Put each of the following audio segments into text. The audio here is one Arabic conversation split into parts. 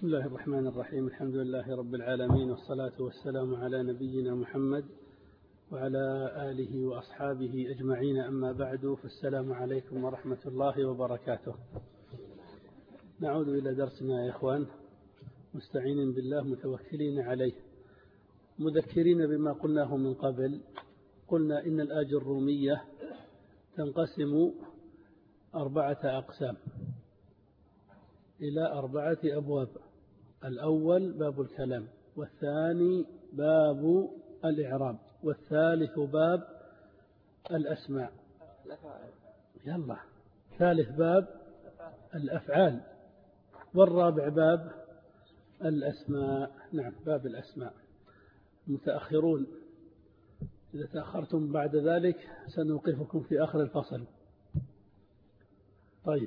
بسم الله الرحمن الرحيم. الحمد لله رب العالمين، والصلاة والسلام على نبينا محمد وعلى آله وأصحابه أجمعين. أما بعد، فالسلام عليكم ورحمة الله وبركاته. نعود إلى درسنا يا إخوان، مستعينين بالله متوكلين عليه، مذكرين بما قلناه من قبل. قلنا إن الآجرومية تنقسم 4 أقسام إلى 4 أبواب. الأول باب الكلام، والثاني باب الإعراب، والثالث باب الأسماء، ثالث باب الأفعال، والرابع باب الأسماء. نعم، باب الأسماء. متأخرون، إذا تأخرتم بعد ذلك سنوقفكم في آخر الفصل. طيب،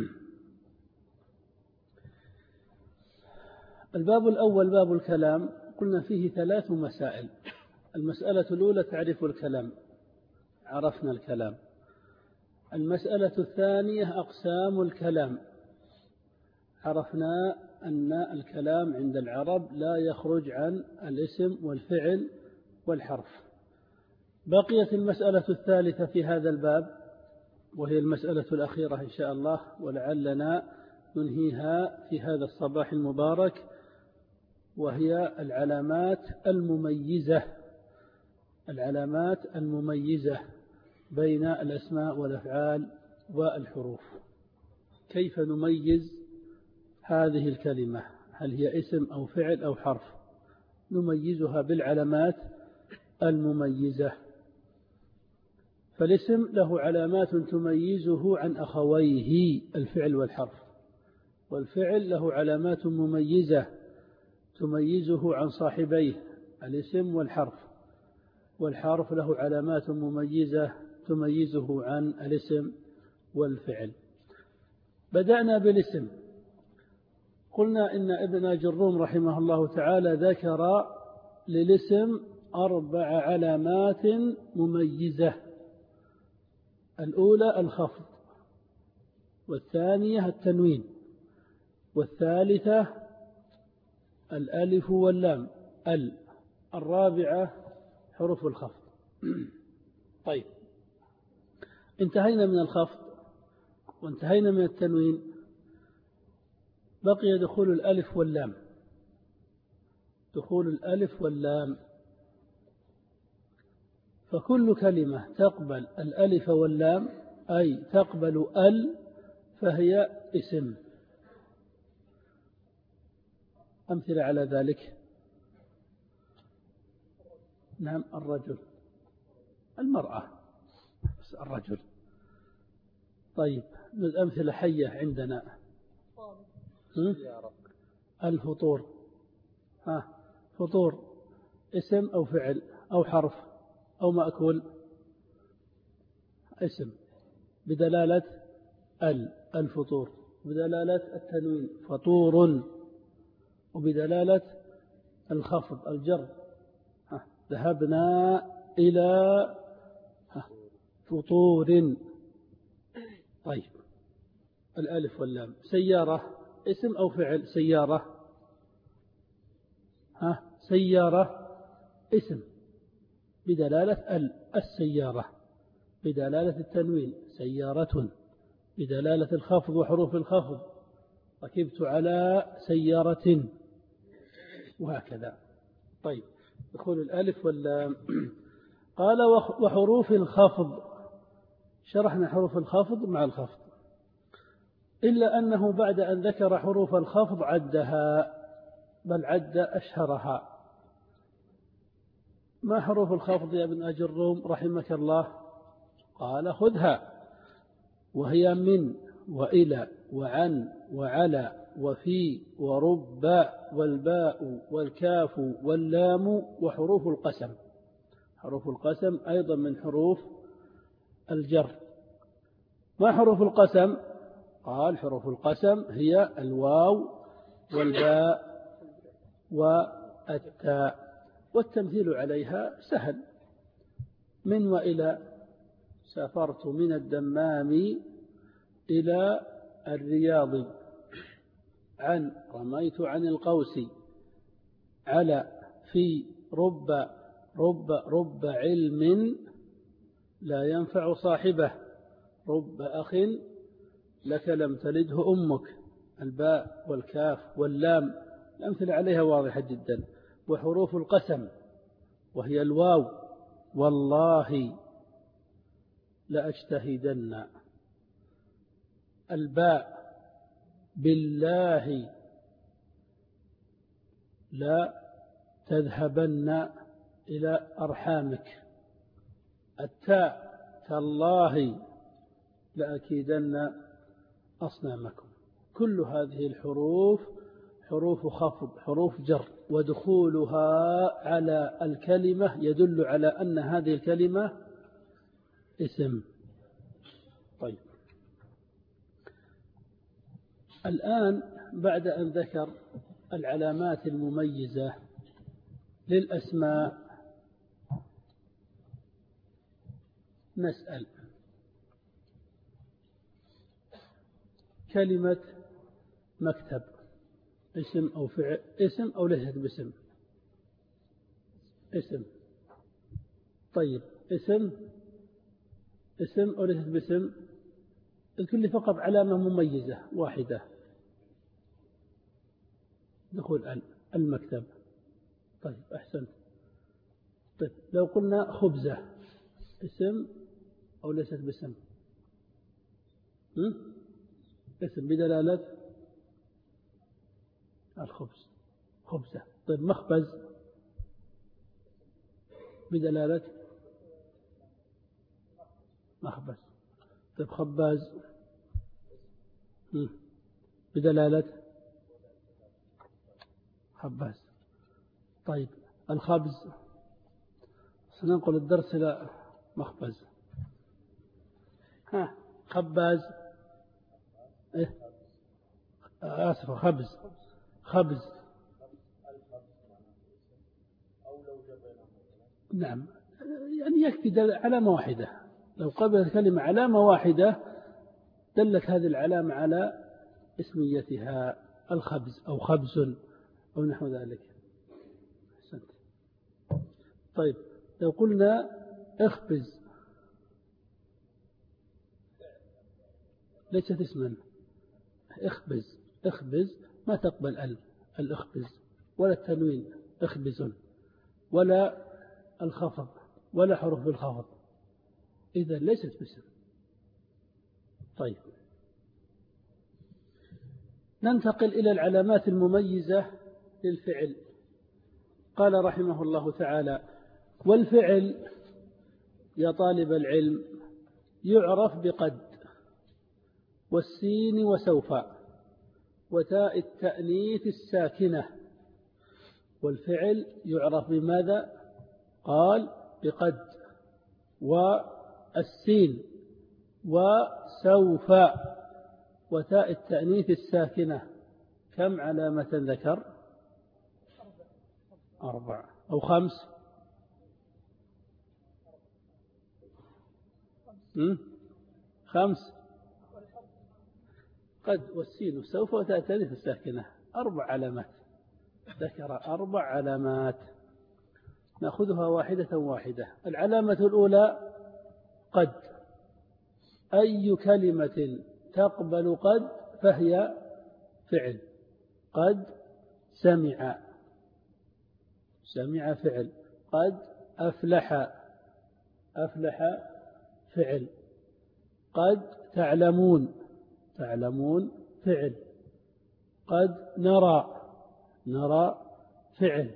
الباب الأول باب الكلام، قلنا فيه 3 مسائل. المسألة الأولى تعريف الكلام، عرفنا الكلام. المسألة الثانية أقسام الكلام، عرفنا أن الكلام عند العرب لا يخرج عن الاسم والفعل والحرف. بقيت المسألة الثالثة في هذا الباب، وهي المسألة الأخيرة إن شاء الله، ولعلنا ننهيها في هذا الصباح المبارك، وهي العلامات المميزة. العلامات المميزة بين الأسماء والأفعال والحروف. كيف نميز هذه الكلمة؟ هل هي اسم أو فعل أو حرف؟ نميزها بالعلامات المميزة. فالاسم له علامات تميزه عن أخويه الفعل والحرف، والفعل له علامات مميزة تميزه عن صاحبيه الاسم والحرف، والحرف له علامات مميزة تميزه عن الاسم والفعل. بدأنا بالاسم. قلنا إن ابن أجروم رحمه الله تعالى ذكر للاسم 4 علامات مميزة. الأولى الخفض، والثانية التنوين، والثالثة الألف واللام الرابعة حروف الخفض. طيب، انتهينا من الخفض وانتهينا من التنوين، بقي دخول الألف واللام. دخول الألف واللام، فكل كلمة تقبل الألف واللام، أي تقبل فهي اسم. أمثلة على ذلك: نعم، الرجل، المرأة، الرجل. طيب، الأمثلة حية عندنا: الفطور. فطور اسم أو فعل أو حرف أو مأكول؟ اسم بدلالة الفطور، بدلالة التنوين فطور، وبدلالة الخفض الجر ذهبنا إلى فطور. طيب، الألف واللام. سيارة اسم أو فعل؟ سيارة. سيارة اسم بدلالة السيارة، بدلالة التنوين سيارة، بدلالة الخفض وحروف الخفض ركبت على سيارة، وهكذا. طيب، دخول الألف واللام. قال وحروف الخفض. شرحنا حروف الخفض مع الخفض، إلا أنه بعد أن ذكر حروف الخفض عدها، بل عد أشهرها. ما حروف الخفض يا ابن أجروم رحمك الله؟ قال خذها، وهي من وإلى وعن وعلى وفي ورب والباء والكاف واللام وحروف القسم. حروف القسم أيضا من حروف الجر. ما حروف القسم؟ قال حروف القسم هي الواو والباء والتاء، والتمثيل عليها سهل: من وإلى. سافرت من الدمام إلى الرياض، عن رميت عن القوس على في رب علم لا ينفع صاحبه رب أخ لك لم تلده أمك. الباء والكاف واللام الأمثلة عليها واضحة جدا. وحروف القسم وهي الواو والله لأجتهدن. الباء بالله لا تذهبن إلى أرحامك. التاء تالله لأكيدن أصنامكم. كل هذه الحروف حروف خفض حروف جر، ودخولها على الكلمة يدل على أن هذه الكلمة اسم. طيب، الآن بعد أن ذكر العلامات المميزة للأسماء نسأل: كلمة مكتب اسم أو فعل؟ اسم أو ليست باسم؟ اسم. طيب، اسم أو ليست باسم؟ اذكر لي فقط علامة مميزة واحدة دخول المكتب. طيب، أحسنت. طيب، لو قلنا خبزة اسم أو ليست باسم؟ اسم بدلالة الخبز، خبزة. طيب، مخبز بدلالة مخبز. طيب، خباز بدلالة خباز. طيب، الخبز سننقل الدرس إلى مخبز. خباز آسف، خبز. نعم، يعني يكفي علامة واحدة. لو قبلت كلمة علامة واحدة دلت هذه العلامة على اسميتها، الخبز أو خبز أو نحو ذلك. أحسنت. طيب، لو قلنا اخبز ليست اسما. اخبز ما تقبل الأخبز ولا التنوين اخبز ولا الخفض ولا حروف الخفض، إذا ليست باسم. طيب، ننتقل إلى العلامات المميزة للفعل. قال رحمه الله تعالى: والفعل يا طالب العلم يعرف بقد والسين وسوف وتاء التأنيث الساكنة. والفعل يعرف بماذا؟ قال بقد والسين وسوف وتاء التأنيث الساكنة. كم علامة ذكر؟ 4 أو 5؟ 5. قد والسين وسوف وتاء التأنيث الساكنة، 4 علامات. ذكر 4 علامات، نأخذها واحدة واحدة. العلامة الأولى قد. أي كلمة تقبل قد فهي فعل. قد سمع فعل. قد أفلح فعل. قد تعلمون فعل. قد نرى فعل.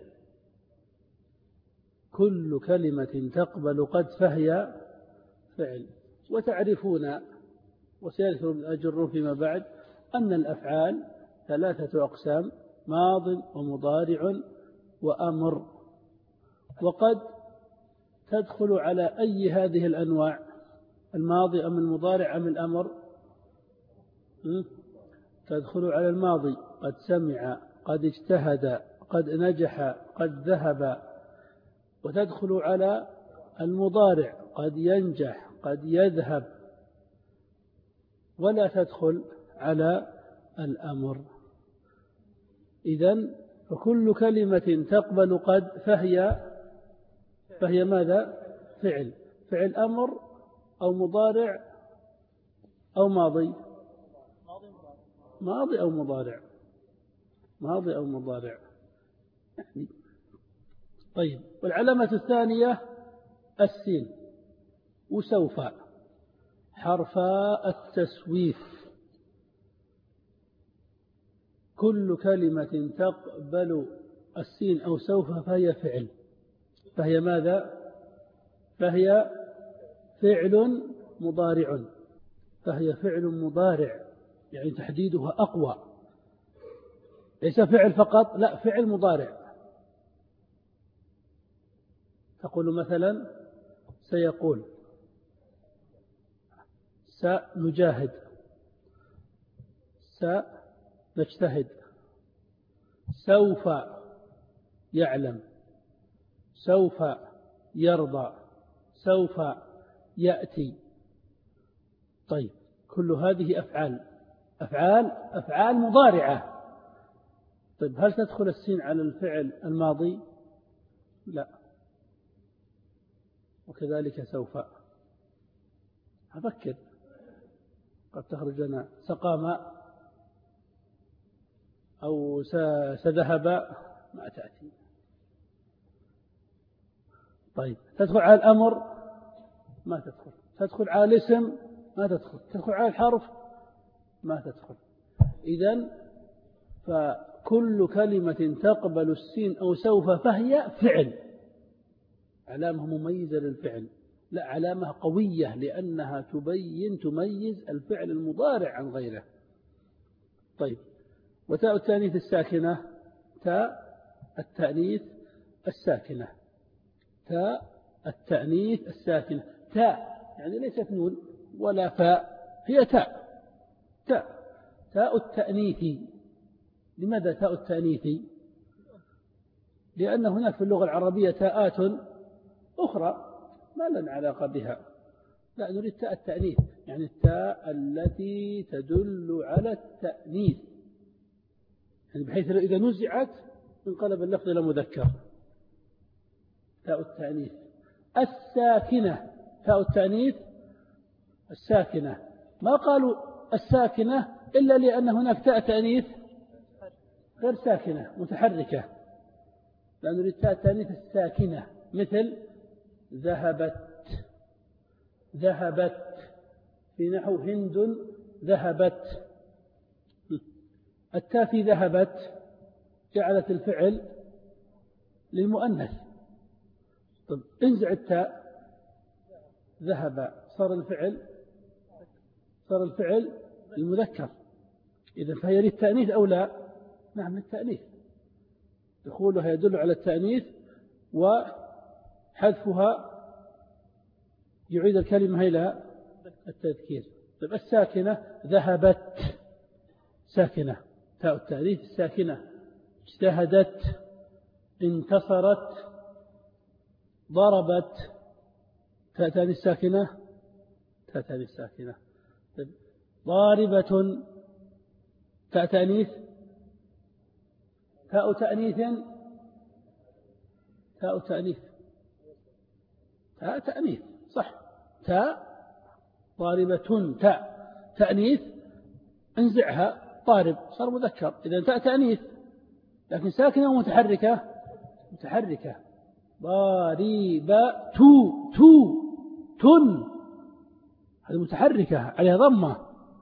كل كلمة تقبل قد فهي فعل. وتعرفون وسيذكر الأجر فيما بعد أن الأفعال 3 أقسام: ماض ومضارع وأمر. وقد تدخل على أي هذه الأنواع؟ الماضي أم المضارع أم الأمر؟ تدخل على الماضي: قد سمع، قد اجتهد، قد نجح، قد ذهب. وتدخل على المضارع: قد ينجح، قد يذهب. ولا تدخل على الأمر. إذن فكل كلمة تقبل قد فهي ماذا؟ فعل أمر أو مضارع أو ماضي أو مضارع يعني. طيب، والعلامة الثانية السين وسوف حرفا التسويف. كل كلمة تقبل السين أو سوف فهي فعل. فهي ماذا؟ فهي فعل مضارع. يعني تحديدها أقوى، ليس فعل فقط، لا، فعل مضارع. تقول مثلا سيقول، سنجاهد، سنجتهد، سوف يعلم، سوف يرضى، سوف يأتي. طيب، كل هذه أفعال مضارعة. طيب، هل تدخل السين على الفعل الماضي؟ لا. وكذلك سوف. أفكر، قد تخرج لنا سقى ماء أو سذهب، ما تأتي. طيب، تدخل على الأمر؟ ما تدخل. تدخل على الاسم؟ ما تدخل. تدخل على الحرف؟ ما تدخل. إذن فكل كلمة تقبل السين أو سوف فهي فعل. علامة مميزة للفعل، لا، علامة قوية، لأنها تميز الفعل المضارع عن غيره. طيب، وتاء التأنيث الساكنة، تاء التأنيث الساكنة، تاء يعني ليست نون ولا فاء، هي تاء التأنيث. لماذا تاء التأنيث؟ لأن هناك في اللغة العربية تاءات أخرى ما لنا علاقة بها، لا، نريد تاء التأنيث، يعني التاء التي تدل على التأنيث، يعني بحيث إذا نزعت انقلب اللفظ إلى مذكر. تاء التأنيث الساكنة، تاء التأنيث الساكنة، ما قالوا الساكنة إلا لأن هناك تاء تأنيث غير ساكنة متحركة، لأن نريد تاء التأنيث الساكنة، مثل ذهبت في نحو هند ذهبت. التاء في ذهبت جعلت الفعل للمؤنث. طب، انزع التاء، ذهب، صار الفعل المذكر. إذا فهي للتأنيث أو لا؟ نعم، للتأنيث. دخولها يدل على التأنيث، وحذفها يعيد الكلمة إلى التذكير. طيب، الساكنة ذهبت ساكنة، تاء التأنيث الساكنة. اجتهدت، انتصرت، ضربت، تاء تأنيث ساكنة. طيب، ضاربة، تاء تأنيث، تاء تأنيث، صح، تاء ضاربة، تاء تأنيث، انزعها، طارب صار مذكر، إذا تاء تأنيث، لكن ساكنة ومتحركة. ضاربة، تن، هذه متحركة عليها ضمة،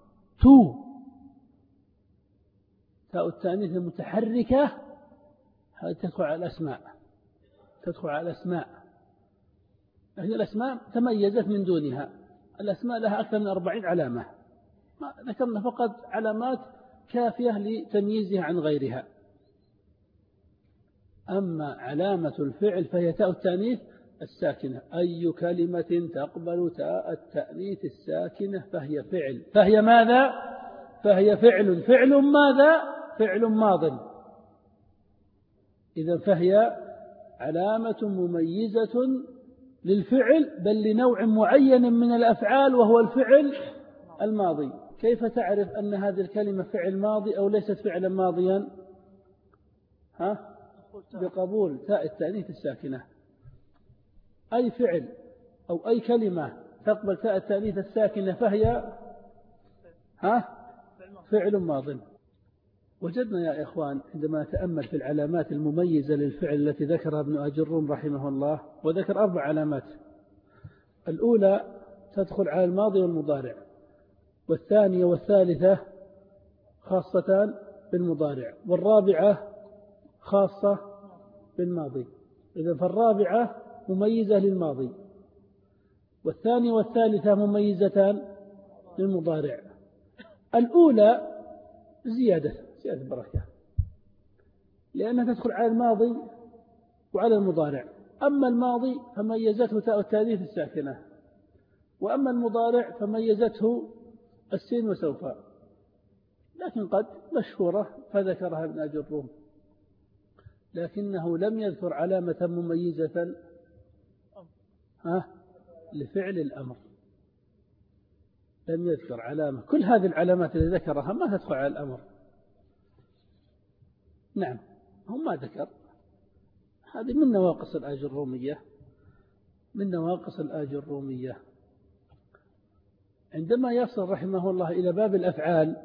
تاء التأنيث المتحركة هذه تدخل على الأسماء، لكن الأسماء تميزت من دونها. الأسماء لها أكثر من 40 علامة، ذكرنا فقط علامات كافية لتمييزها عن غيرها. أما علامة الفعل فهي تاء التأنيث الساكنة. أي كلمة تقبل تاء التأنيث الساكنة فهي فعل. فهي ماذا؟ فهي فعل ماذا؟ فعل ماض. إذا فهي علامة مميزة للفعل، بل لنوع معين من الأفعال، وهو الفعل الماضي. كيف تعرف أن هذه الكلمة فعل ماضي أو ليست فعلا ماضيا؟ بقبول تاء التأنيث الساكنة. أي فعل أو أي كلمة تقبل تاء التأنيث الساكنة فهي فعل ماض. وجدنا يا إخوان عندما نتأمل في العلامات المميزة للفعل التي ذكرها ابن أجروم رحمه الله، وذكر 4 علامات. الأولى تدخل على الماضي والمضارع، والثانية والثالثة خاصتان بالمضارع، والرابعة خاصة بالماضي. إذن فالرابعة مميزة للماضي، والثانية والثالثة مميزتان للمضارع. الأولى زيادة بركة، لأنها تدخل على الماضي وعلى المضارع. أما الماضي فميزته تاء التأنيث الساكنة، وأما المضارع فميزته السين وسوف، لكن قد مشهورة فذكرها ابن أجروم، لكنه لم يذكر علامة مميزة لفعل الأمر. لم يذكر علامة. كل هذه العلامات التي ذكرها ما تدخل على الأمر. نعم، هم ما ذكر. هذه من نواقص الآجرومية، من نواقص الآجرومية. عندما يصل رحمه الله إلى باب الأفعال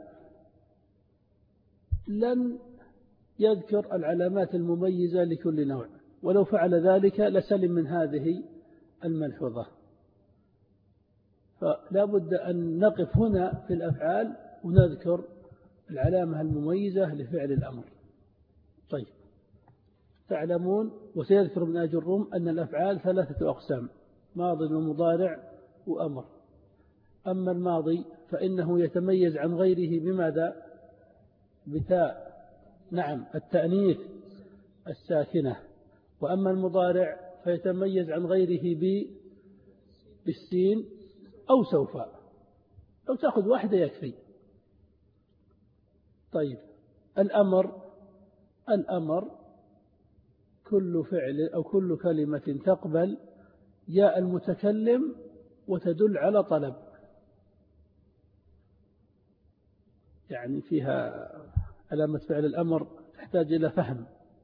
لن يذكر العلامات المميزة لكل نوع، ولو فعل ذلك لسلم من هذه الملحوظة. فلا بد أن نقف هنا في الأفعال ونذكر العلامة المميزة لفعل الأمر. طيب، تعلمون وسيذكر ابن أجروم أن الأفعال 3 أقسام: ماضي ومضارع وأمر. أما الماضي فإنه يتميز عن غيره بماذا؟ بتاء التأنيث الساكنة. وأما المضارع فيتميز عن غيره بالسين أو سوف، لو تأخذ واحدة يكفي. طيب، الأمر كل فعل أو كل كلمة تقبل ياء المتكلم وتدل على طلب، يعني فيها علامة فعل الأمر تحتاج إلى فهم،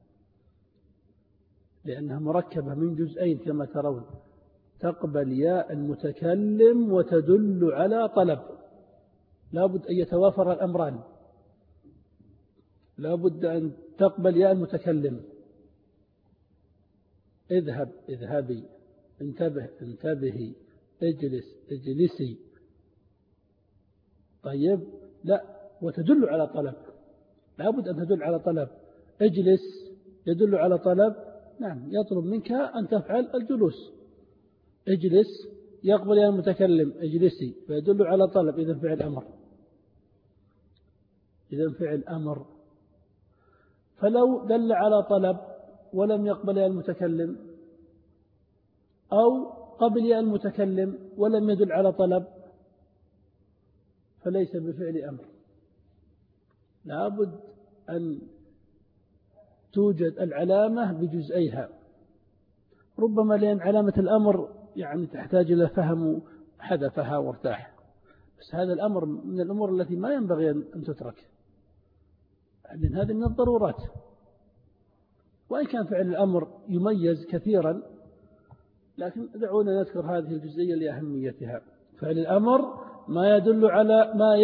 لأنها مركبة من جزئين كما ترون. تقبل ياء المتكلم وتدل على طلب، لا بد أن يتوافر الأمران. لا بد أن تقبل ياء المتكلم: اذهب اذهبي، انتبه انتبهي، اجلس اجلسي. طيب، لا، وتدل على طلب، لا بد أن تدل على طلب. اجلس يدل على طلب، نعم، يطلب منك أن تفعل الجلوس. اجلس يقبل يا المتكلم اجلسي، فيدل على طلب، إذن فعل أمر. إذن فعل أمر. فلو دل على طلب ولم يقبل يا المتكلم، أو قبل يا المتكلم ولم يدل على طلب، فليس بفعل أمر. لا بد أن توجد العلامة بجزئيها. ربما لأن علامة الأمر يعني تحتاج إلى فهم حذفها وارتاح، بس هذا الأمر من الأمور التي ما ينبغي أن تترك، لأن هذه من الضرورات. وإن كان فعل الأمر يميز كثيرا، لكن دعونا نذكر هذه الجزئية لأهميتها. فعل الأمر ما يدل على ما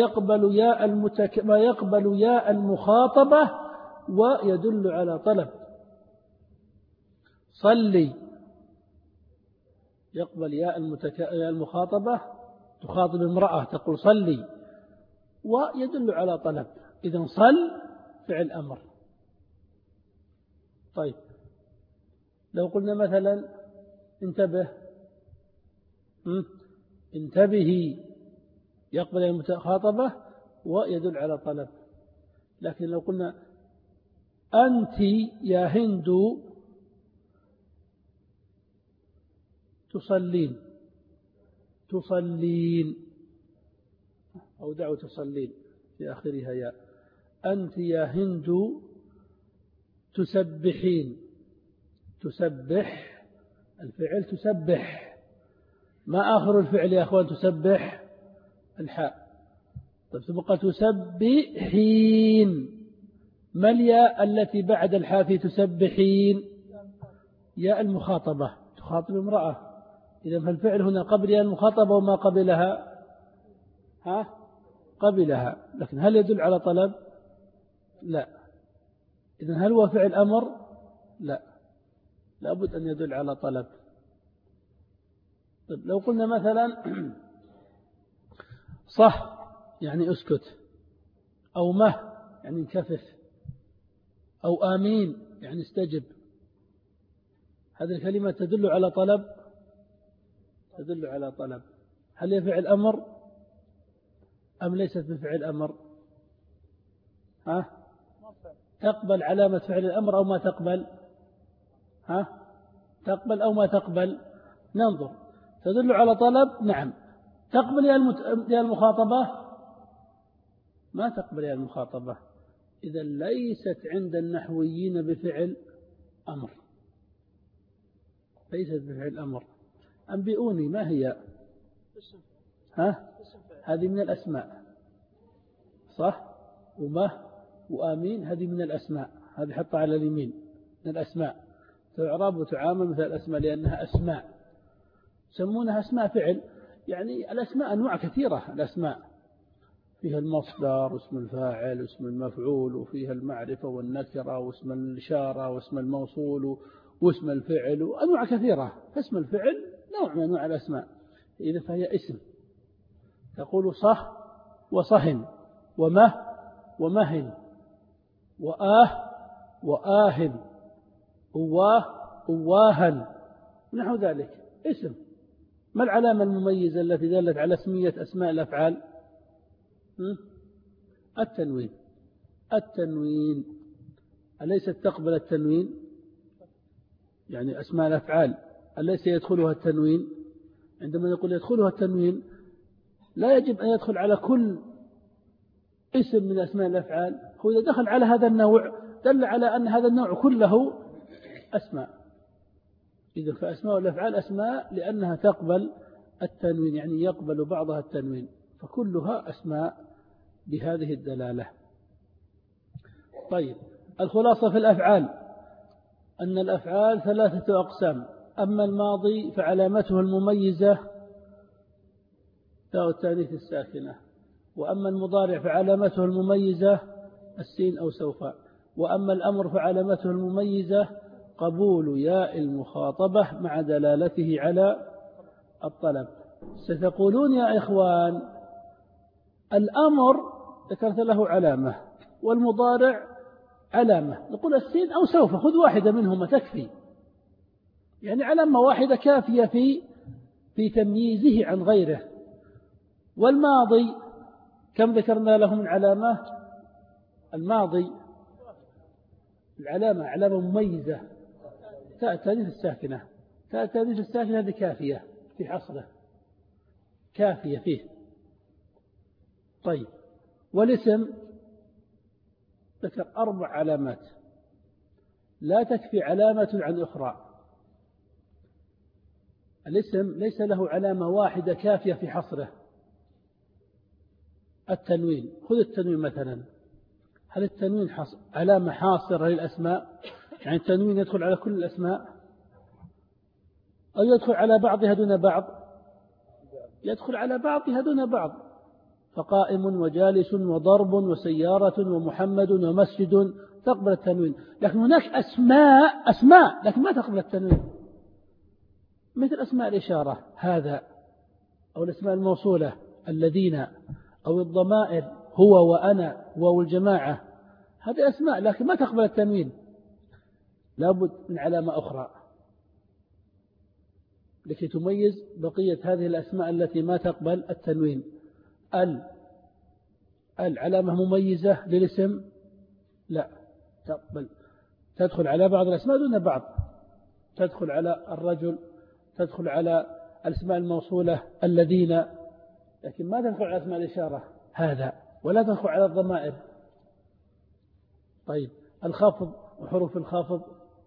يقبل ياء المخاطبة ويدل على طلب. صلي يقبل ياء المخاطبة، تخاطب امرأة تقول صلي، ويدل على طلب. إذن صل فعل أمر. طيب، لو قلنا مثلا انتبه، انتبهي، يقبل المخاطبة ويدل على طلب. لكن لو قلنا أنت يا هند تصلين، أو دعوا تصلين في آخرها يا. أنت يا هند تسبحين، تسبح الفعل تسبح، ما آخر الفعل يا أخوان؟ تسبح الحاء. طيب، ثم قال تسبحين، ما الياء التي بعد الحاء في تسبحين؟ ياء المخاطبة، تخاطب امرأة، إذا فالفعل هنا قبل ياء المخاطبة وما قبلها قبلها، لكن هل يدل على طلب؟ لا. إذا هل هو فعل أمر؟ لا، لابد أن يدل على طلب. طيب لو قلنا مثلا صح يعني اسكت، أو مه يعني انكفف، أو آمين يعني استجب، هذه الكلمة تدل على طلب؟ تدل على طلب. هل هي فعل أمر أم ليست بفعل أمر؟ تقبل علامة فعل الأمر أو ما تقبل؟ تقبل أو ما تقبل؟ ننظر. تدل على طلب؟ نعم. تقبل يا المخاطبة؟ ما تقبل يا المخاطبة. إذا ليست عند النحويين بفعل أمر، ليست بفعل أمر. أنبئوني ما هي؟ هذه من الأسماء، صح؟ وما وآمين هذه من الأسماء، هذه حطها على اليمين، من الأسماء، تعرب وتعامل مثل الأسماء لأنها أسماء، يسمونها أسماء فعل. يعني الأسماء أنواع كثيرة، الأسماء فيها المصدر واسم الفاعل واسم المفعول، وفيها المعرفة والنكرة واسم الإشارة واسم الموصول واسم الفعل، وأنواع كثيرة. فاسم الفعل نوع من أنواع الأسماء، إذا فهي اسم. تقول صح وصهن ومه ومهن وآهن أواهن ونحو ذلك، اسم. ما العلامة المميزة التي دلت على اسمية أسماء الأفعال؟ التنوين. التنوين أليست تقبل التنوين؟ يعني أسماء الأفعال أليس يدخلها التنوين؟ عندما نقول يدخلها التنوين لا يجب أن يدخل على كل اسم من أسماء الأفعال، هو إذا دخل على هذا النوع دل على أن هذا النوع كله أسماء. إذا فأسماء الأفعال أسماء لأنها تقبل التنوين، يعني يقبل بعضها التنوين، فكلها أسماء بهذه الدلالة. طيب الخلاصة في الأفعال أن الأفعال 3 أقسام. أما الماضي فعلامته المميزة تاء التانيث الساكنة، وأما المضارع فعلامته المميزة السين أو سوف، وأما الأمر فعلامته المميزة قبول ياء المخاطبة مع دلالته على الطلب. ستقولون يا إخوان الأمر ذكرت له علامة والمضارع علامة، نقول السين أو سوف، خذ واحدة منهما تكفي، يعني علامة واحدة كافية في تمييزه عن غيره. والماضي كم ذكرنا له من علامة؟ الماضي العلامة علامة مميزة تاء التانيث الساكنة، تاء التانيث الساكنة هذه كافية في حصره، كافية فيه. طيب والاسم ذكر 4 علامات لا تكفي علامة عن أخرى. الاسم ليس له علامة واحدة كافية في حصره. التنوين، خذ التنوين مثلا، هل التنوين علامة حاصرة للأسماء؟ يعني التنوين يدخل على كل الأسماء أو يدخل على بعضها دون بعض؟ يدخل على بعضها دون بعض، فقائم وجالس وضرب وسيارة ومحمد ومسجد تقبل التنوين. لكن هناك أسماء لكن ما تقبل التنوين، مثل أسماء الإشارة هذا، أو الأسماء الموصولة الذين، أو الضمائر هو وأنا والجماعة، هذه أسماء لكن ما تقبل التنوين، لابد من علامة أخرى لكي تميز بقية هذه الأسماء التي ما تقبل التنوين. العلامة مميزة للاسم؟ لا تقبل، تدخل على بعض الأسماء دون بعض، تدخل على الرجل، تدخل على الأسماء الموصولة الذين، لكن ما تدخل على أسماء الإشارة هذا، ولا تدخل على الضمائر. طيب الخفض وحروف الخفض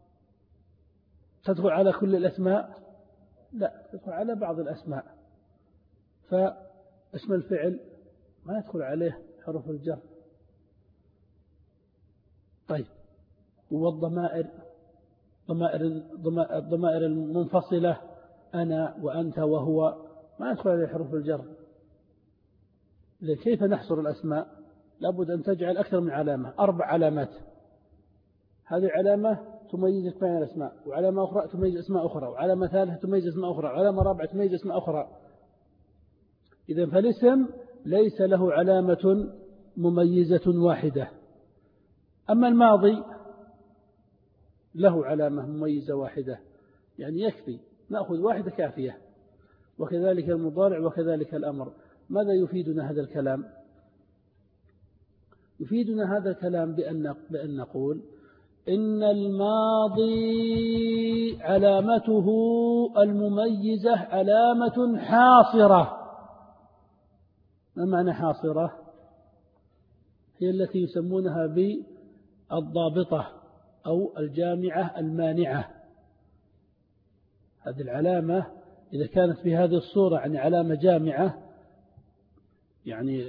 تدخل على كل الأسماء؟ لا، تدخل على بعض الأسماء. فاسم الفعل ما يدخل عليه حروف الجر. طيب، والضمائر، الضمائر المنفصلة، أنا وأنت وهو، ما يدخل عليه حروف الجر. كيف نحصر الأسماء؟ لابد أن تجعل أكثر من علامة، 4 علامات. هذه علامة تميزك بين الأسماء، وعلامة أخرى تميز أسماء أخرى، وعلامة ثالثة تميز أسماء أخرى، وعلامة رابعة تميز أسماء أخرى. إذن فالاسم ليس له علامة مميزة واحدة. أما الماضي له علامة مميزة واحدة، يعني يكفي، نأخذ واحدة كافية. وكذلك المضارع وكذلك الأمر. ماذا يفيدنا هذا الكلام؟ يفيدنا هذا الكلام بأن نقول إن الماضي علامته المميزة علامة حاصرة. ما معنى حاصرة؟ هي التي يسمونها بالضابطة أو الجامعة المانعة. هذه العلامة إذا كانت في هذه الصورة يعني علامة جامعة، يعني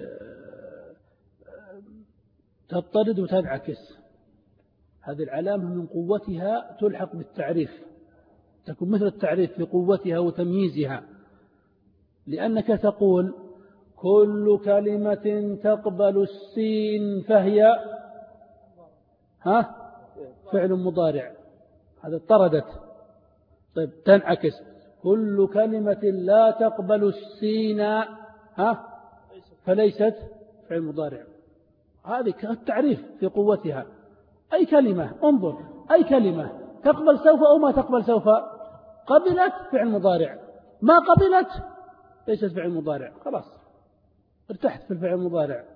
تضطرد وتنعكس. هذه العلامة من قوتها تلحق بالتعريف، تكون مثل التعريف في قوتها وتمييزها، لأنك تقول كل كلمة تقبل السين فهي فعل مضارع، هذا اضطردت. طيب تنعكس كل كلمة لا تقبل السين فليست فعل مضارع. هذه التعريف في قوتها. أي كلمة، انظر، أي كلمة تقبل سوف أو ما تقبل سوف، قبلت فعل مضارع، ما قبلت ليست فعل مضارع، خلاص ارتحت في الفعل المضارع.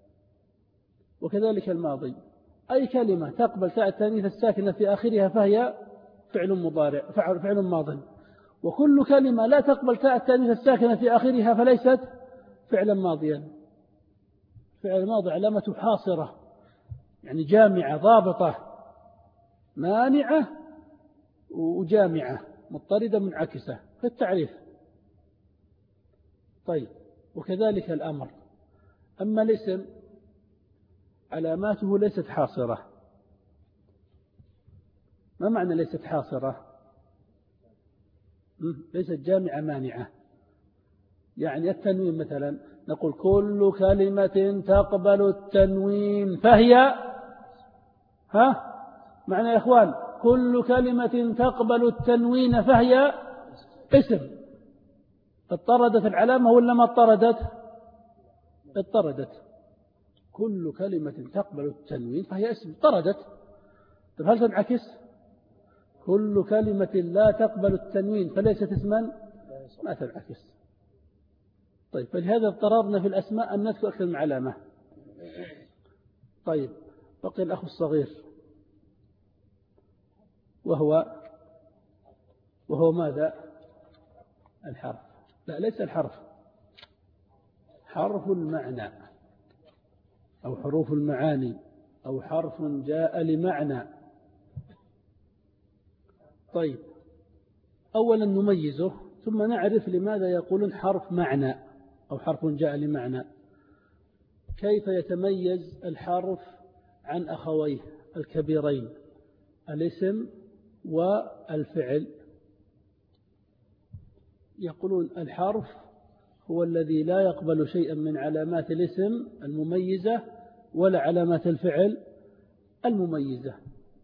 وكذلك الماضي، أي كلمة تقبل تاء التانيث الساكنة في آخرها فهي فعل مضارع، فعل ماض. وكل كلمة لا تقبل تاء التانيث الساكنة في آخرها فليست فعلا ماضيا. فعل ماضي علامة حاصرة، يعني جامعة ضابطة مانعة وجامعة مضطردة منعكسة في التعريف. طيب، وكذلك الأمر. أما الاسم علاماته ليست حاصرة. ما معنى ليست حاصرة؟ ليست جامعة مانعة. يعني التنوين مثلا نقول كل كلمة تقبل التنوين فهي معنى يا إخوان كل كلمة تقبل التنوين فهي اسم. اضطردت العلامة ولا ما اضطردت؟ اضطردت. كل كلمة تقبل التنوين فهي اسم، اضطردت. طيب هل تنعكس؟ كل كلمة لا تقبل التنوين فليست اسما، ما تنعكس. طيب، فلهذا اضطررنا في الأسماء أن نذكر أكثر من علامة. طيب، بقي الأخ الصغير وهو ماذا؟ الحرف. لا، ليس الحرف، حرف المعنى أو حروف المعاني أو حرف جاء لمعنى. طيب، أولا نميزه ثم نعرف لماذا يقولون حرف معنى أو حرف جاء لمعنى. كيف يتميز الحرف عن أخويه الكبيرين الاسم والفعل؟ يقولون الحرف هو الذي لا يقبل شيئا من علامات الاسم المميزة ولا علامات الفعل المميزة.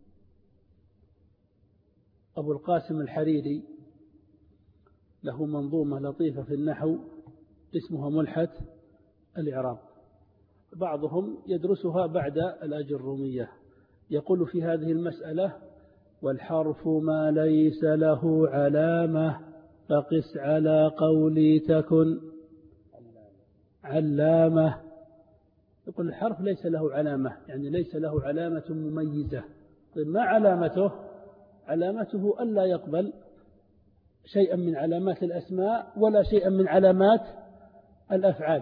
أبو القاسم الحريري له منظومة لطيفة في النحو اسمها ملحة الإعراب، بعضهم يدرسها بعد الأجرومية. يقول في هذه المسألة: والحرف ما ليس له علامة فقس على قولي تكن علامة. يقول الحرف ليس له علامة، يعني ليس له علامة مميزة. طيب، ما علامته؟ علامته ألا يقبل شيئا من علامات الأسماء ولا شيئا من علامات الأفعال.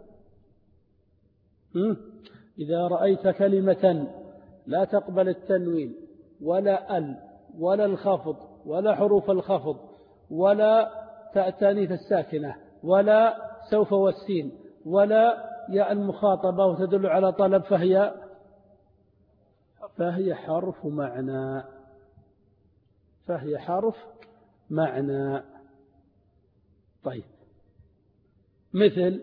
إذا رأيت كلمة لا تقبل التنوين ولا ولا الخفض ولا حروف الخفض ولا تاء التانيث الساكنة ولا سوف والسين ولا ياء المخاطبة وتدل على طلب، فهي فهي حرف معنى. فهي حرف معنى. طيب مثل،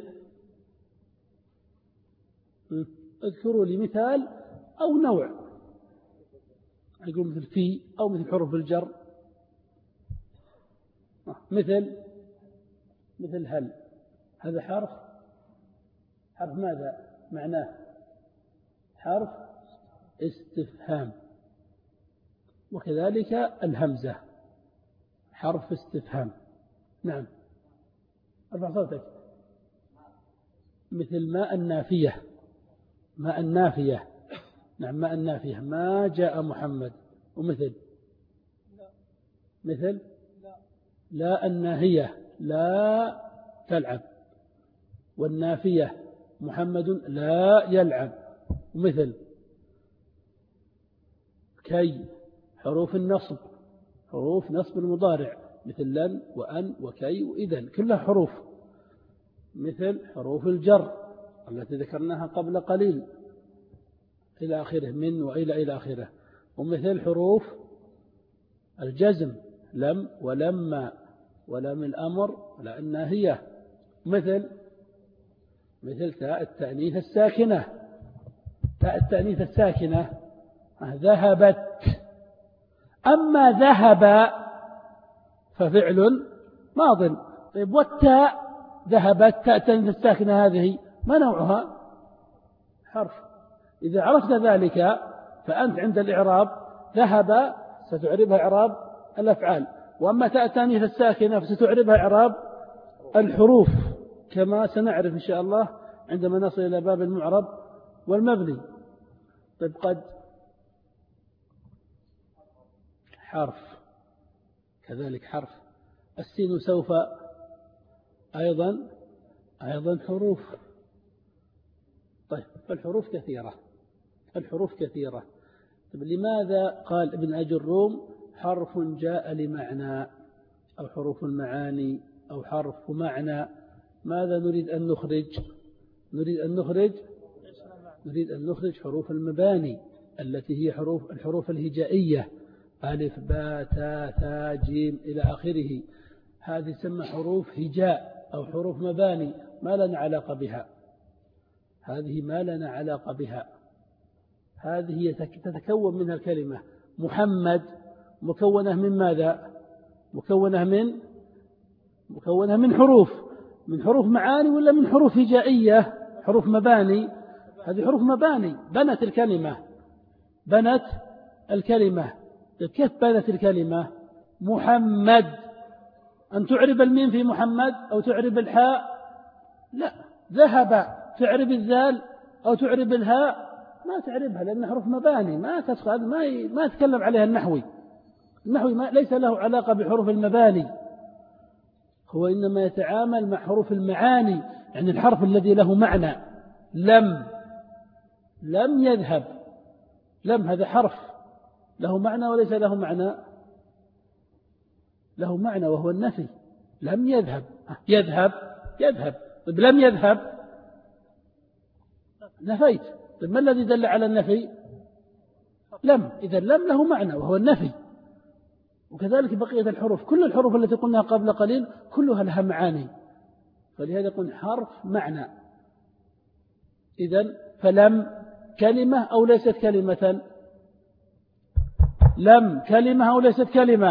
اذكروا لي مثال أو نوع. أقول مثل في أو مثل حروف الجر. مثل هل، هذا حرف ماذا معناه؟ حرف استفهام. وكذلك الهمزة حرف استفهام. نعم، ارفع صوتك. مثل ماء النافية. ماء النافية، نعم ماء النافية، ما جاء محمد. ومثل لا الناهية، لا تلعب. والنافية محمد لا يلعب. ومثل كي، حروف النصب، حروف نصب المضارع، مثل لن وأن وكي وإذن، كلها حروف. مثل حروف الجر التي ذكرناها قبل قليل إلى آخره، من وإلى آخره. ومثل حروف الجزم، لم ولما ولم الأمر ولا الناهية. مثل تاء التأنيث الساكنة. تاء التأنيث الساكنة ذهبت. أما ذهب ففعل ماض. طيب والتاء ذهبت، تاء التأنيث الساكنة هذه ما نوعها؟ حرف. إذا عرفت ذلك فأنت عند الإعراب ذهب ستعربها إعراب الأفعال، وأما تاء التأنيث الساكنة فستعربها إعراب الحروف، كما سنعرف إن شاء الله عندما نصل إلى باب المعرب والمبني. طيب قد حرف، كذلك حرف. السين سوف أيضا حروف. طيب فالحروف كثيرة. طيب لماذا قال ابن أجي الروم حرف جاء لمعنى، أو حروف المعاني، أو حرف معنى؟ ماذا نريد أن نخرج؟ نريد أن نخرج حروف المباني التي هي الحروف الهجائية، ألف باء تاء ثاء جيم إلى آخره. هذه تسمى حروف هجاء أو حروف مباني، ما لنا علاقة بها. هذه تتكون منها الكلمة. محمد مكونة من ماذا؟ مكونة من حروف. من حروف معاني ولا من حروف هجائية؟ حروف مباني. هذه حروف مباني بنت الكلمة. كيف بنت الكلمة؟ محمد، أن تعرب الميم في محمد أو تعرب الحاء؟ لا. ذهب، تعرب الذال أو تعرب الهاء؟ ما تعربها، لأن حروف مباني ما تدخل، ما يتكلم عليها النحوي ليس له علاقة بحروف المباني. هو إنما يتعامل مع حروف المعاني، يعني الحرف الذي له معنى. لم يذهب. لم هذا حرف له معنى وليس له معنى؟ له معنى وهو النفي. لم يذهب. يذهب. طيب لم يذهب نفيت. طيب ما الذي دل على النفي؟ لم. إذا لم له معنى وهو النفي. وكذلك بقية الحروف، كل الحروف التي قلناها قبل قليل كلها لها معاني، فلهذا يكون حرف معنى. إذن فلم كلمة أو ليست كلمة؟ لم كلمة أو ليست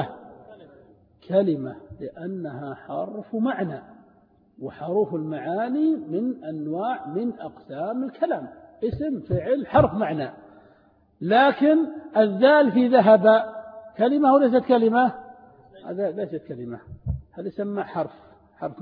كلمة، لأنها حرف معنى، وحروف المعاني من أقسام الكلام، اسم فعل حرف معنى. لكن الذال في ذهب كلمة أو ليست كلمة؟ هذا ليست كلمة، هذا يسمى حرف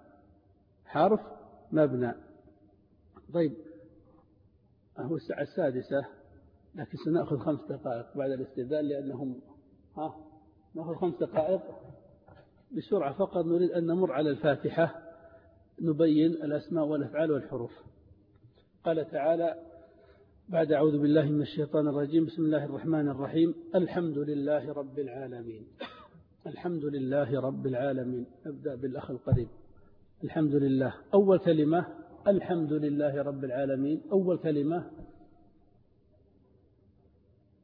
مبنى. طيب هو الساعة 6، لكن سنأخذ 5 دقائق بعد الاستئذان، لأنهم نأخذ 5 دقائق بسرعة فقط. نريد أن نمر على الفاتحة، نبين الأسماء والأفعال والحروف. قال تعالى بعد أعوذ بالله من الشيطان الرجيم: بسم الله الرحمن الرحيم. الحمد لله رب العالمين. نبدأ بالأخ القريب. الحمد لله، أول كلمة الحمد لله رب العالمين، أول كلمة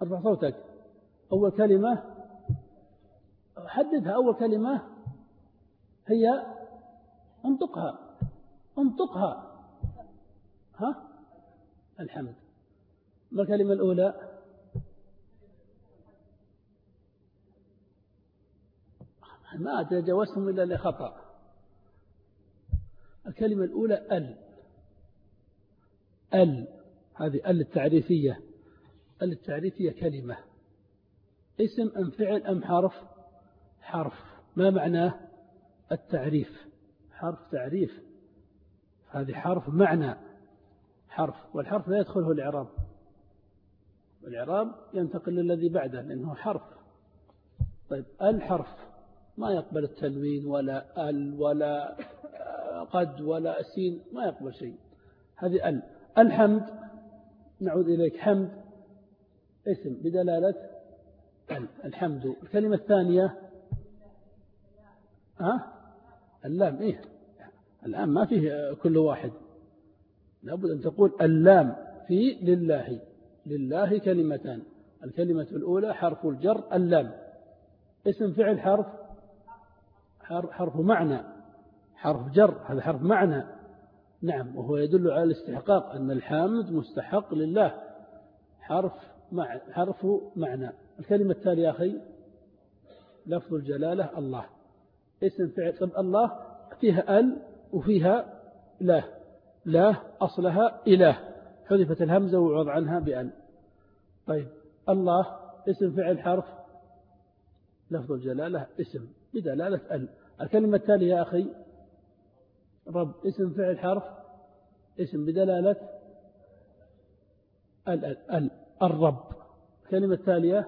ارفع صوتك. أول كلمة حددها. أول كلمة هي انطقها. انطقها. ها؟ الحمد. ما الكلمة الأولى؟ ما تجاوزتم إلا لخطأ. الكلمة الأولى ال. هذه التعريفية. التعريفية كلمة اسم أم فعل أم حرف؟ حرف. ما معناه التعريف؟ حرف تعريف. هذه حرف معنى حرف، والحرف لا يدخله الإعراب، والإعراب ينتقل للذي بعده لأنه حرف. طيب الحرف ما يقبل التنوين ولا ولا قد ولا السين، ما يقبل شيء. هذه الحمد. نعود إليك. حمد اسم بدلالة الحمد. الكلمة الثانية اللام. إيه الآن ما فيه كل واحد، لابد أن تقول اللام في لله. لله كلمتان. الكلمة الأولى حرف الجر اللام. اسم فعل حرف معنى. حرف جر هذا حرف معنى. نعم، وهو يدل على الاستحقاق أن الحامد مستحق لله. حرف معنى. الكلمة التالية يا أخي لفظ الجلالة الله. اسم فعل. طب الله فيها وفيها لا أصلها إله، حذفت الهمزة وعوض عنها بأل. طيب الله اسم فعل حرف لفظ الجلالة اسم بدلالة الكلمة التالية يا أخي رب. اسم فعل حرف اسم بدلالة الرب. الكلمة التالية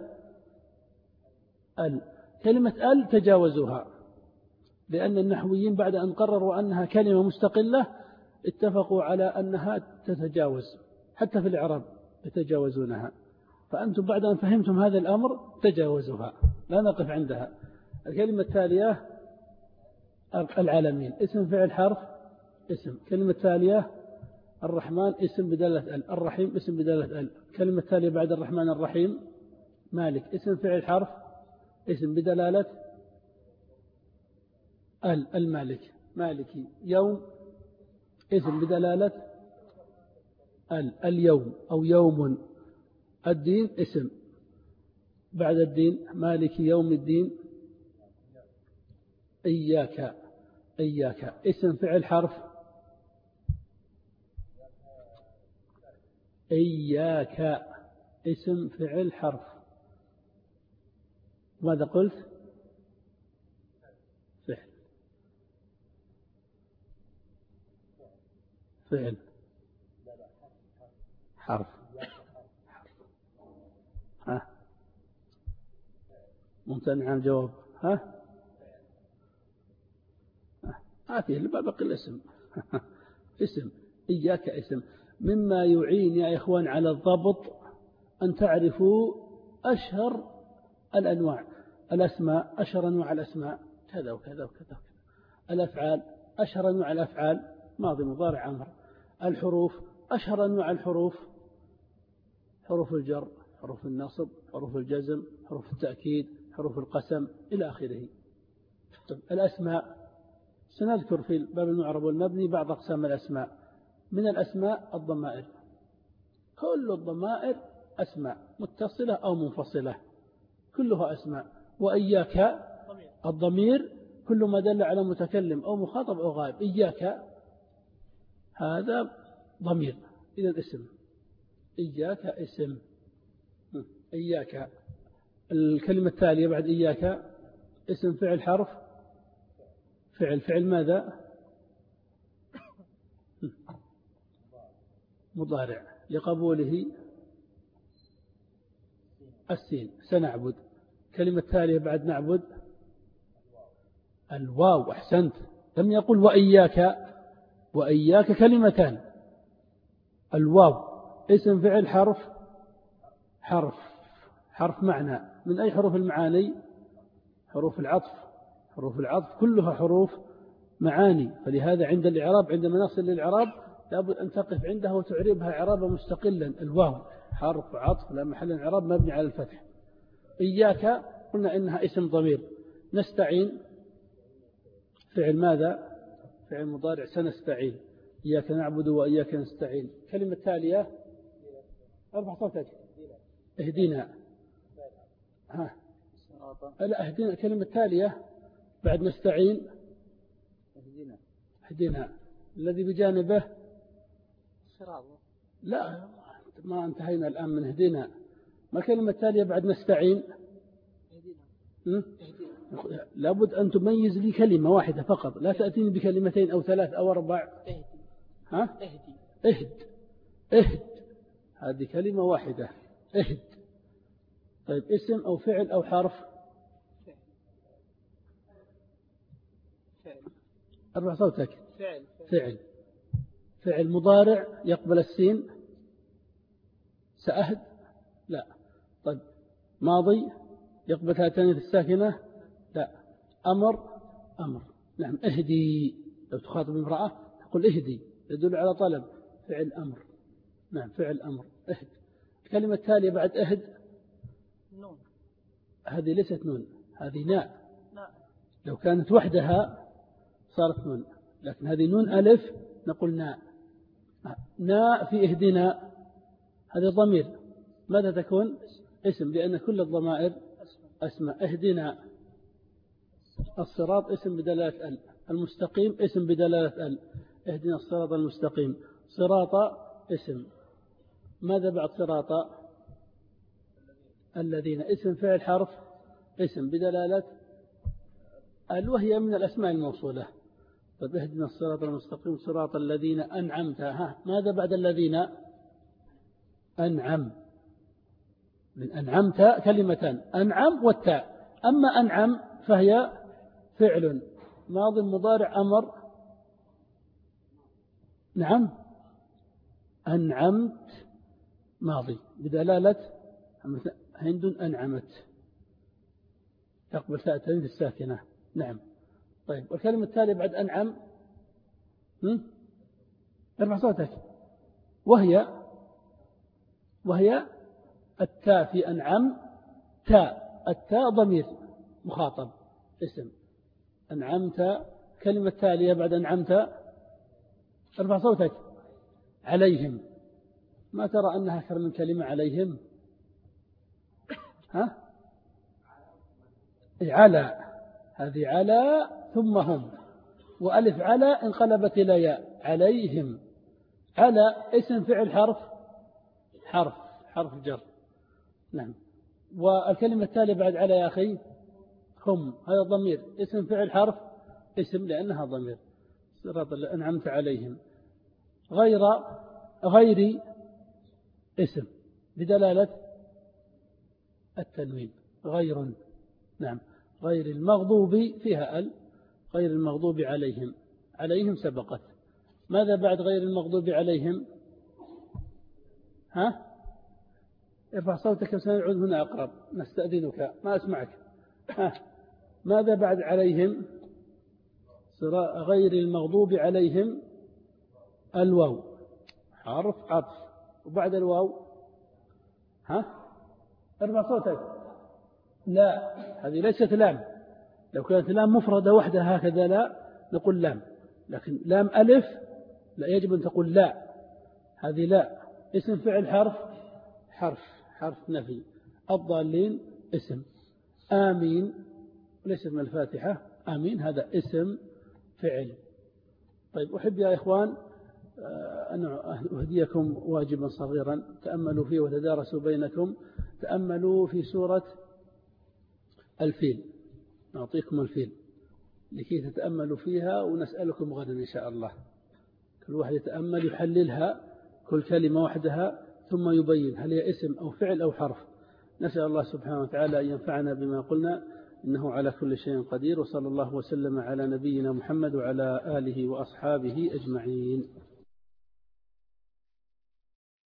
كلمة تجاوزوها، لأن النحويين بعد أن قرروا أنها كلمة مستقلة اتفقوا على أنها تتجاوز، حتى في الإعراب يتجاوزونها. فأنتم بعد أن فهمتم هذا الأمر تجاوزوها، لا نقف عندها. الكلمة التالية العالمين اسم فعل حرف اسم. كلمة التالية الرحمن اسم بدالة الرحيم اسم بدالة كلمة التالية بعد الرحمن الرحيم مالك اسم فعل حرف اسم بدلالة المالك مالكي. يوم اسم بدلالة اليوم أو يوم. الدين اسم بعد الدين مالكي يوم الدين. إياك اسم فعل حرف إياك اسم فعل حرف. ماذا قلت؟ فعل حرف. ممتنع عن الجواب. فيه بقي الاسم. اسم إياك اسم. مما يعين يا إخوان على الضبط أن تعرفوا أشهر الأنواع الأسماء. أشهر أنواع الأسماء كذا وكذا وكذا. الأفعال أشهر أنواع الأفعال ماضي مضارع أمر. الحروف أشهر أنواع الحروف حروف الجر حروف النصب حروف الجزم حروف التأكيد حروف القسم إلى آخره. الأسماء سنذكر في باب المعرب والمبني بعض أقسام الأسماء. من الأسماء الضمائر. كل الضمائر أسماء متصلة أو منفصلة كلها أسماء. وإياك الضمير كل ما دل على متكلم أو مخاطب أو غائب. إياك هذا ضمير إذا اسم. إياك اسم. إياك. الكلمة التالية بعد إياك اسم فعل حرف فعل ماذا؟ مضارع لقبوله السين. سنعبد. كلمة تالية بعد نعبد الواو. أحسنت. لم يقل وإياك كلمتان. الواو اسم فعل حرف معنى. من أي حروف المعاني؟ حروف العطف كلها حروف معاني. فلهذا عند الإعراب عندما نصل للإعراب لابد أن تقف عنده وتعربها إعرابا مستقلا. الواو حرف عطف لا محل إعراب مبني على الفتح. إياك قلنا إنها اسم ضمير. نستعين فعل ماذا؟ فعل مضارع سنستعين. إياك نعبد وإياك نستعين. كلمة تالية أربع صوتك. اهدنا. ها لا اهدنا. كلمة تالية بعد نستعين. اهدنا الذي بجانبه صراط. لا ما انتهينا الآن من اهدنا. ما كلمة تالية بعد نستعين؟ لابد أن تميز لي كلمة واحدة فقط، لا تأتيني بكلمتين أو ثلاث أو أربع. ها؟ اهد. هذه كلمة واحدة. اهد. طيب اسم أو فعل أو حرف؟ أربع صوتك. فعل مضارع يقبل السين. سأهد لا. طيب ماضي يقبل هاتين الساكنة لا. أمر نعم. اهدي لو تخاطب امرأة تقول اهدي يدل على طلب. فعل أمر نعم. فعل أمر اهد. الكلمة التالية بعد اهد نون. هذه ليست نون هذه ناء. لو كانت وحدها صارت نون لكن هذه نون ألف نقول ناء. ناء في اهدنا هذا ضمير ماذا تكون؟ اسم لأن كل الضمائر أسماء. اهدنا الصراط اسم بدلالة ال. المستقيم اسم بدلالة ال. اهدنا الصراط المستقيم. صراط اسم. ماذا بعد صراط؟ الذين اسم فعل حرف اسم بدلالة ال وهي من الأسماء الموصولة. طيب اهدنا الصراط المستقيم صراط الذين أنعمت. ماذا بعد الذين؟ أنعم. من أنعمت كلمتان أنعم والتاء. أما أنعم فهي فعل ماض مضارع أمر. نعم أنعمت ماضي بدلالة هند أنعمت تقبل تاء التأنيث الساكنة. نعم. طيب والكلمة التالية بعد أنعم ارفع صوتك. وهي التاء في أنعم. تاء التاء ضمير مخاطب اسم. أنعمت. كلمة تالية بعد أنعمت ارفع صوتك. عليهم. ما ترى أنها أكثر من كلمة عليهم؟ على. هذه على ثم هم وألف على انقلبت إلى ياء. عليهم. على اسم فعل حرف جر. نعم. والكلمة التالية بعد على يا أخي هم هذا ضمير اسم فعل حرف اسم لأنها ضمير. صراط أنعمت عليهم. غير اسم بدلالة التنوين. غير. نعم. غير المغضوب فيها ال. غير المغضوب عليهم سبقت. ماذا بعد غير المغضوب عليهم؟ ارفع صوتك وسنعود هنا أقرب نستأذنك ما أسمعك. ماذا بعد عليهم؟ غير المغضوب عليهم الواو حرف عطف وبعد الواو ارفع صوتك. لا هذه ليست لام. لو كانت لام مفردة وحدها هكذا لا نقول لام لكن لام ألف لا يجب أن تقول لا. هذه لا اسم فعل حرف نفي. الضالين اسم. آمين ليس من الفاتحة. آمين هذا اسم فعل. طيب أحب يا إخوان أن أهديكم واجبا صغيرا تأملوا فيه وتدارسوا بينكم. تأملوا في سورة الفيل. نعطيكم الفيل لكي تتأملوا فيها ونسألكم غدا إن شاء الله. كل واحد يتأمل يحللها كل كلمة وحدها ثم يبين هل هي اسم أو فعل أو حرف. نسأل الله سبحانه وتعالى أن ينفعنا بما قلنا إنه على كل شيء قدير. وصلى الله وسلم على نبينا محمد وعلى آله وأصحابه أجمعين.